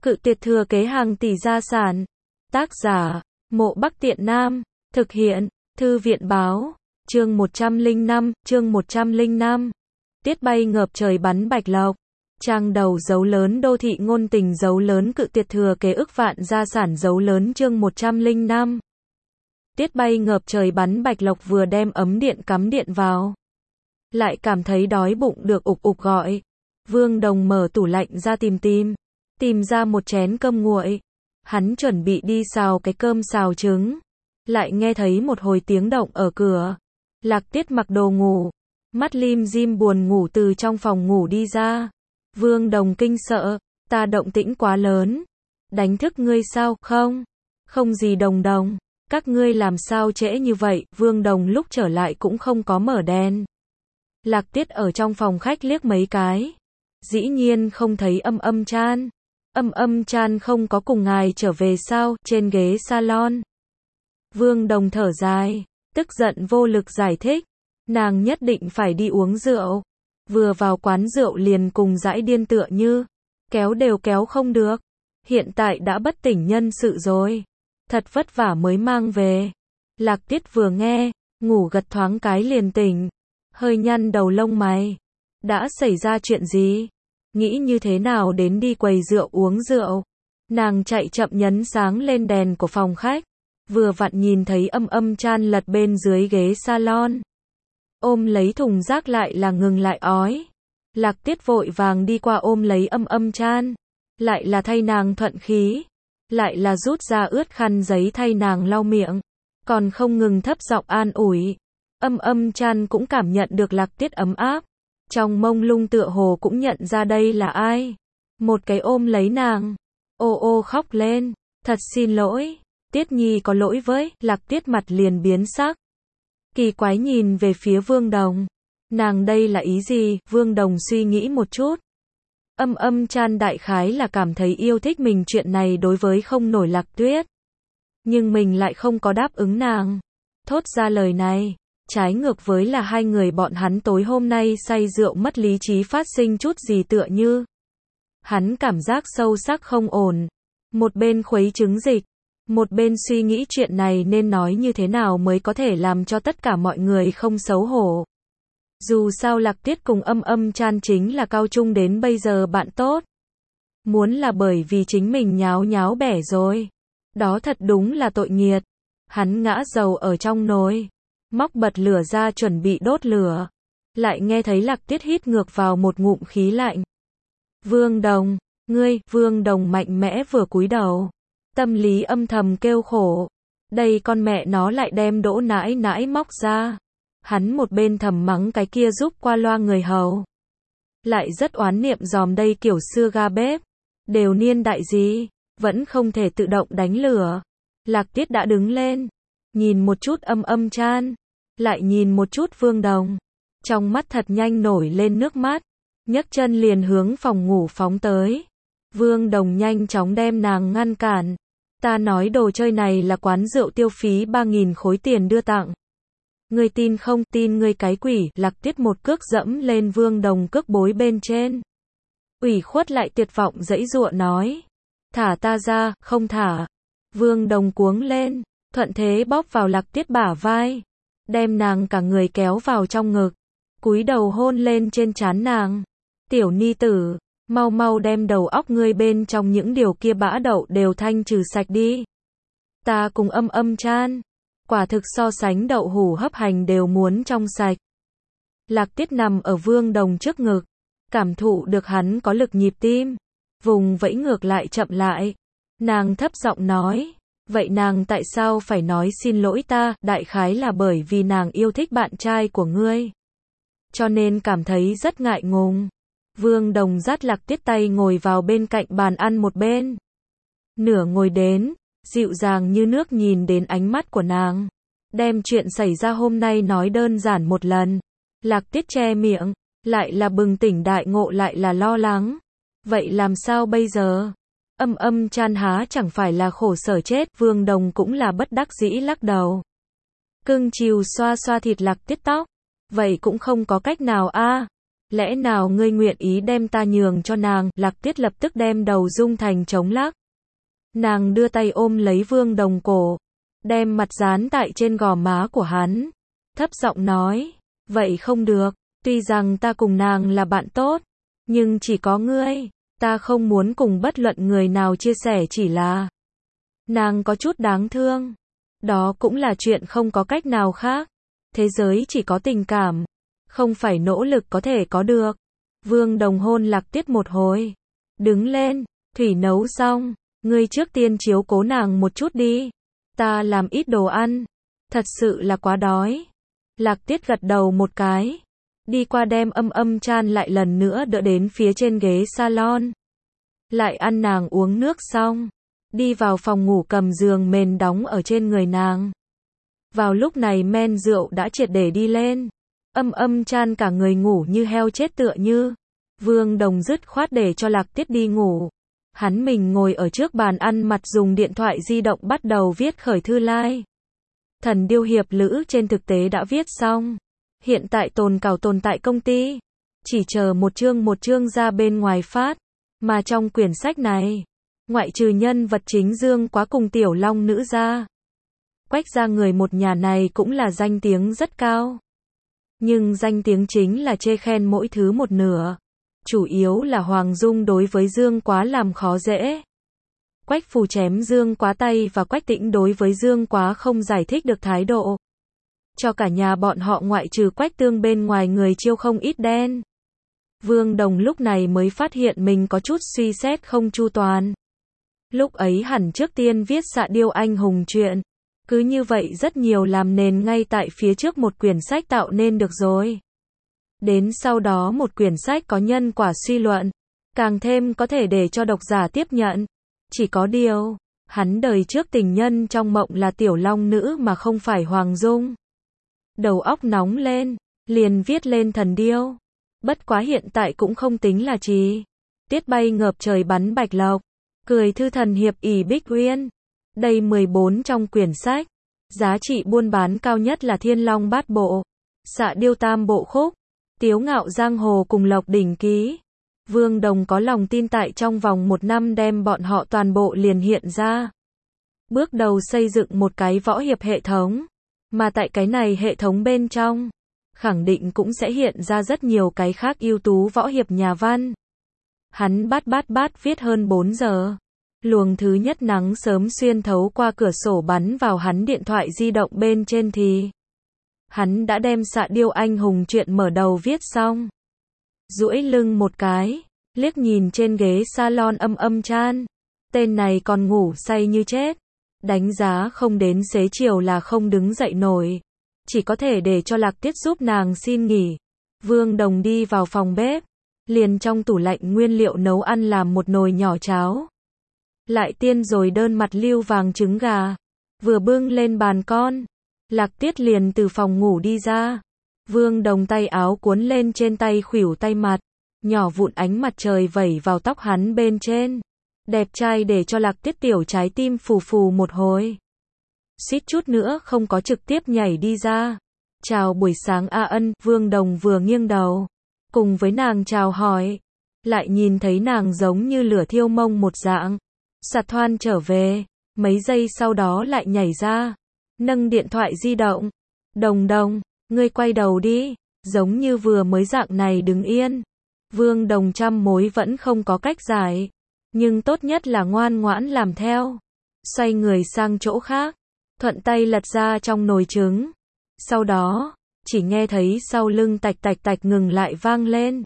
Cự tuyệt thừa kế hàng tỷ gia sản. Tác giả, Mộ Bắc Tiện Nam. Thực hiện, Thư viện báo. Chương 105. Tiết bay ngập trời bắn bạch lộc. Trang đầu dấu lớn đô thị ngôn tình dấu lớn cự tuyệt thừa kế ức vạn gia sản dấu lớn chương 105. Tiết bay ngập trời bắn bạch lộc vừa đem ấm điện cắm điện vào. Lại cảm thấy đói bụng được ục ục gọi. Vương Đồng mở tủ lạnh ra tìm ra một chén cơm nguội. Hắn chuẩn bị đi xào cái cơm xào trứng. Lại nghe thấy một hồi tiếng động ở cửa. Lạc Tiết mặc đồ ngủ. Mắt lim dim buồn ngủ từ trong phòng ngủ đi ra. Vương Đồng kinh sợ, ta động tĩnh quá lớn. Đánh thức ngươi sao? Không gì Đồng Đồng. Các ngươi làm sao trễ như vậy? Vương Đồng lúc trở lại cũng không có mở đèn. Lạc Tiết ở trong phòng khách liếc mấy cái. Dĩ nhiên không thấy Âm Chan. Âm Chan không có cùng ngài trở về sao? Trên ghế salon. Vương Đồng thở dài, tức giận vô lực giải thích. Nàng nhất định phải đi uống rượu. Vừa vào quán rượu liền cùng dãi điên tựa như. Kéo đều kéo không được. Hiện tại đã bất tỉnh nhân sự rồi. Thật vất vả mới mang về. Lạc Tiết vừa nghe, ngủ gật thoáng cái liền tỉnh. Hơi nhăn đầu lông mày. Đã xảy ra chuyện gì? Nghĩ như thế nào đến đi quầy rượu uống rượu? Nàng chạy chậm nhấn sáng lên đèn của phòng khách. Vừa vặn nhìn thấy Âm Chan lật bên dưới ghế salon. Ôm lấy thùng rác lại là ngừng lại ói. Lạc Tiết vội vàng đi qua ôm lấy Âm Chan. Lại là thay nàng thuận khí. Lại là rút ra ướt khăn giấy thay nàng lau miệng. Còn không ngừng thấp giọng an ủi. Âm Chan cũng cảm nhận được Lạc Tiết ấm áp. Trong mông lung tựa hồ cũng nhận ra đây là ai. Một cái ôm lấy nàng. Ô ô khóc lên. Thật xin lỗi. Tiết Nhi có lỗi với. Lạc Tiết mặt liền biến sắc. Kỳ quái nhìn về phía Vương Đồng. Nàng đây là ý gì? Vương Đồng suy nghĩ một chút. Âm Chan đại khái là cảm thấy yêu thích mình chuyện này đối với không nổi Lạc Tuyết. Nhưng mình lại không có đáp ứng nàng. Thốt ra lời này. Trái ngược với là hai người bọn hắn tối hôm nay say rượu mất lý trí phát sinh chút gì tựa như. Hắn cảm giác sâu sắc không ổn. Một bên khuấy trứng dịch. Một bên suy nghĩ chuyện này nên nói như thế nào mới có thể làm cho tất cả mọi người không xấu hổ. Dù sao Lạc Tiết cùng Âm Chan chính là cao trung đến bây giờ bạn tốt. Muốn là bởi vì chính mình nháo bẻ rồi. Đó thật đúng là tội nghiệt. Hắn ngã dầu ở trong nồi. Móc bật lửa ra chuẩn bị đốt lửa. Lại nghe thấy Lạc Tiết hít ngược vào một ngụm khí lạnh. Vương Đồng, ngươi, Vương Đồng mạnh mẽ vừa cúi đầu. Tâm lý âm thầm kêu khổ. Đây con mẹ nó lại đem Đỗ nãi nãi móc ra. Hắn một bên thầm mắng cái kia giúp qua loa người hầu. Lại rất oán niệm dòm đây kiểu xưa ga bếp. Đều niên đại gì, vẫn không thể tự động đánh lửa. Lạc Tiết đã đứng lên. Nhìn một chút Âm Chan. Lại nhìn một chút Vương Đồng. Trong mắt thật nhanh nổi lên nước mắt. Nhấc chân liền hướng phòng ngủ phóng tới. Vương Đồng nhanh chóng đem nàng ngăn cản. Ta nói đồ chơi này là quán rượu tiêu phí 3.000 khối tiền đưa tặng. Ngươi tin không? Tin ngươi cái quỷ. Lạc Tiết một cước dẫm lên Vương Đồng cước bối bên trên. Ủy khuất lại tuyệt vọng giãy giụa nói. Thả ta ra, không thả. Vương Đồng cuống lên, thuận thế bóp vào Lạc Tiết bả vai. Đem nàng cả người kéo vào trong ngực. Cúi đầu hôn lên trên trán nàng. Tiểu ni tử, mau mau đem đầu óc ngươi bên trong những điều kia bã đậu đều thanh trừ sạch đi. Ta cùng Âm Chan. Quả thực so sánh đậu hủ hấp hành đều muốn trong sạch. Lạc Tiết nằm ở Vương Đồng trước ngực. Cảm thụ được hắn có lực nhịp tim. Vùng vẫy ngược lại chậm lại. Nàng thấp giọng nói. Vậy nàng tại sao phải nói xin lỗi ta? Đại khái là bởi vì nàng yêu thích bạn trai của ngươi. Cho nên cảm thấy rất ngại ngùng. Vương Đồng dắt Lạc Tiết tay ngồi vào bên cạnh bàn ăn một bên. Nửa ngồi đến, dịu dàng như nước nhìn đến ánh mắt của nàng. Đem chuyện xảy ra hôm nay nói đơn giản một lần. Lạc Tiết che miệng, lại là bừng tỉnh đại ngộ lại là lo lắng. Vậy làm sao bây giờ? Âm Chan há chẳng phải là khổ sở chết. Vương Đồng cũng là bất đắc dĩ lắc đầu. Cưng chiều xoa xoa thịt Lạc Tiết tóc. Vậy cũng không có cách nào a. Lẽ nào ngươi nguyện ý đem ta nhường cho nàng? Lạc Tiết lập tức đem đầu rung thành trống lắc. Nàng đưa tay ôm lấy Vương Đồng cổ, đem mặt dán tại trên gò má của hắn, thấp giọng nói, vậy không được, tuy rằng ta cùng nàng là bạn tốt, nhưng chỉ có ngươi, ta không muốn cùng bất luận người nào chia sẻ, chỉ là nàng có chút đáng thương. Đó cũng là chuyện không có cách nào khác. Thế giới chỉ có tình cảm, không phải nỗ lực có thể có được. Vương Đồng hôn Lạc Tiết một hồi, đứng lên, thủy nấu xong, ngươi trước tiên chiếu cố nàng một chút đi, ta làm ít đồ ăn, thật sự là quá đói. Lạc Tiết gật đầu một cái, đi qua đem Chan lại lần nữa đỡ đến phía trên ghế salon. Lại ăn nàng uống nước xong, đi vào phòng ngủ cầm giường mền đóng ở trên người nàng. Vào lúc này men rượu đã triệt để đi lên. Chan cả người ngủ như heo chết tựa như. Vương Đồng dứt khoát để cho Lạc Tiết đi ngủ. Hắn mình ngồi ở trước bàn ăn mặt dùng điện thoại di động bắt đầu viết khởi thư lai. Thần điêu hiệp lữ trên thực tế đã viết xong. Hiện tại tồn tại công ty. Chỉ chờ một chương ra bên ngoài phát. Mà trong quyển sách này, ngoại trừ nhân vật chính Dương Quá cùng Tiểu Long Nữ ra, Quách gia người một nhà này cũng là danh tiếng rất cao. Nhưng danh tiếng chính là chê khen mỗi thứ một nửa. Chủ yếu là Hoàng Dung đối với Dương Quá làm khó dễ. Quách Phù chém Dương Quá tay và Quách Tĩnh đối với Dương Quá không giải thích được thái độ. Cho cả nhà bọn họ ngoại trừ Quách Tương bên ngoài người chiêu không ít đen. Vương Đồng lúc này mới phát hiện mình có chút suy xét không chu toàn. Lúc ấy hẳn trước tiên viết Xạ Điêu anh hùng truyện. Cứ như vậy rất nhiều làm nền ngay tại phía trước một quyển sách tạo nên được rồi. Đến sau đó một quyển sách có nhân quả suy luận, càng thêm có thể để cho độc giả tiếp nhận. Chỉ có điều, hắn đời trước tình nhân trong mộng là Tiểu Long Nữ mà không phải Hoàng Dung. Đầu óc nóng lên, liền viết lên Thần Điêu. Bất quá hiện tại cũng không tính là trí. Tiết bay ngợp trời bắn bạch lộc. Cười thư thần hiệp ỷ bích uyên. Đây 14 trong quyển sách. Giá trị buôn bán cao nhất là Thiên Long bát bộ, Xạ Điêu tam bộ khúc, Tiếu ngạo giang hồ cùng Lộc đỉnh ký. Vương Đồng có lòng tin tại trong vòng 1 năm đem bọn họ toàn bộ liền hiện ra. Bước đầu xây dựng một cái võ hiệp hệ thống. Mà tại cái này hệ thống bên trong, khẳng định cũng sẽ hiện ra rất nhiều cái khác ưu tú võ hiệp nhà văn. Hắn bát viết hơn 4 giờ. Luồng thứ nhất nắng sớm xuyên thấu qua cửa sổ bắn vào hắn điện thoại di động bên trên thì hắn đã đem Xạ Điêu anh hùng truyện mở đầu viết xong. Duỗi lưng một cái, liếc nhìn trên ghế salon Chan. Tên này còn ngủ say như chết. Đánh giá không đến xế chiều là không đứng dậy nổi. Chỉ có thể để cho Lạc Tiết giúp nàng xin nghỉ. Vương Đồng đi vào phòng bếp, liền trong tủ lạnh nguyên liệu nấu ăn làm một nồi nhỏ cháo. Lại tiên rồi đơn mặt lưu vàng trứng gà. Vừa bưng lên bàn con, Lạc Tiết liền từ phòng ngủ đi ra. Vương Đồng tay áo cuốn lên trên tay khuỷu tay mặt. Nhỏ vụn ánh mặt trời vẩy vào tóc hắn bên trên. Đẹp trai để cho Lạc Tiết tiểu trái tim phù phù một hồi. Suýt chút nữa không có trực tiếp nhảy đi ra. Chào buổi sáng A Ân. Vương Đồng vừa nghiêng đầu, cùng với nàng chào hỏi. Lại nhìn thấy nàng giống như lửa thiêu mông một dạng. Sạt thoan trở về, mấy giây sau đó lại nhảy ra, nâng điện thoại di động. Đồng, ngươi quay đầu đi, giống như vừa mới dạng này đứng yên. Vương Đồng trăm mối vẫn không có cách giải, nhưng tốt nhất là ngoan ngoãn làm theo. Xoay người sang chỗ khác, thuận tay lật ra trong nồi trứng. Sau đó, chỉ nghe thấy sau lưng tạch tạch ngừng lại vang lên.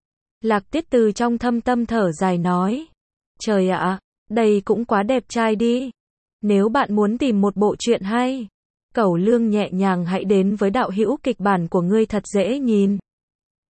Lạc Tiết từ trong thâm tâm thở dài nói, trời ạ, đây cũng quá đẹp trai đi. Nếu bạn muốn tìm một bộ truyện hay, cẩu lương nhẹ nhàng hãy đến với đạo hữu kịch bản của ngươi thật dễ nhìn.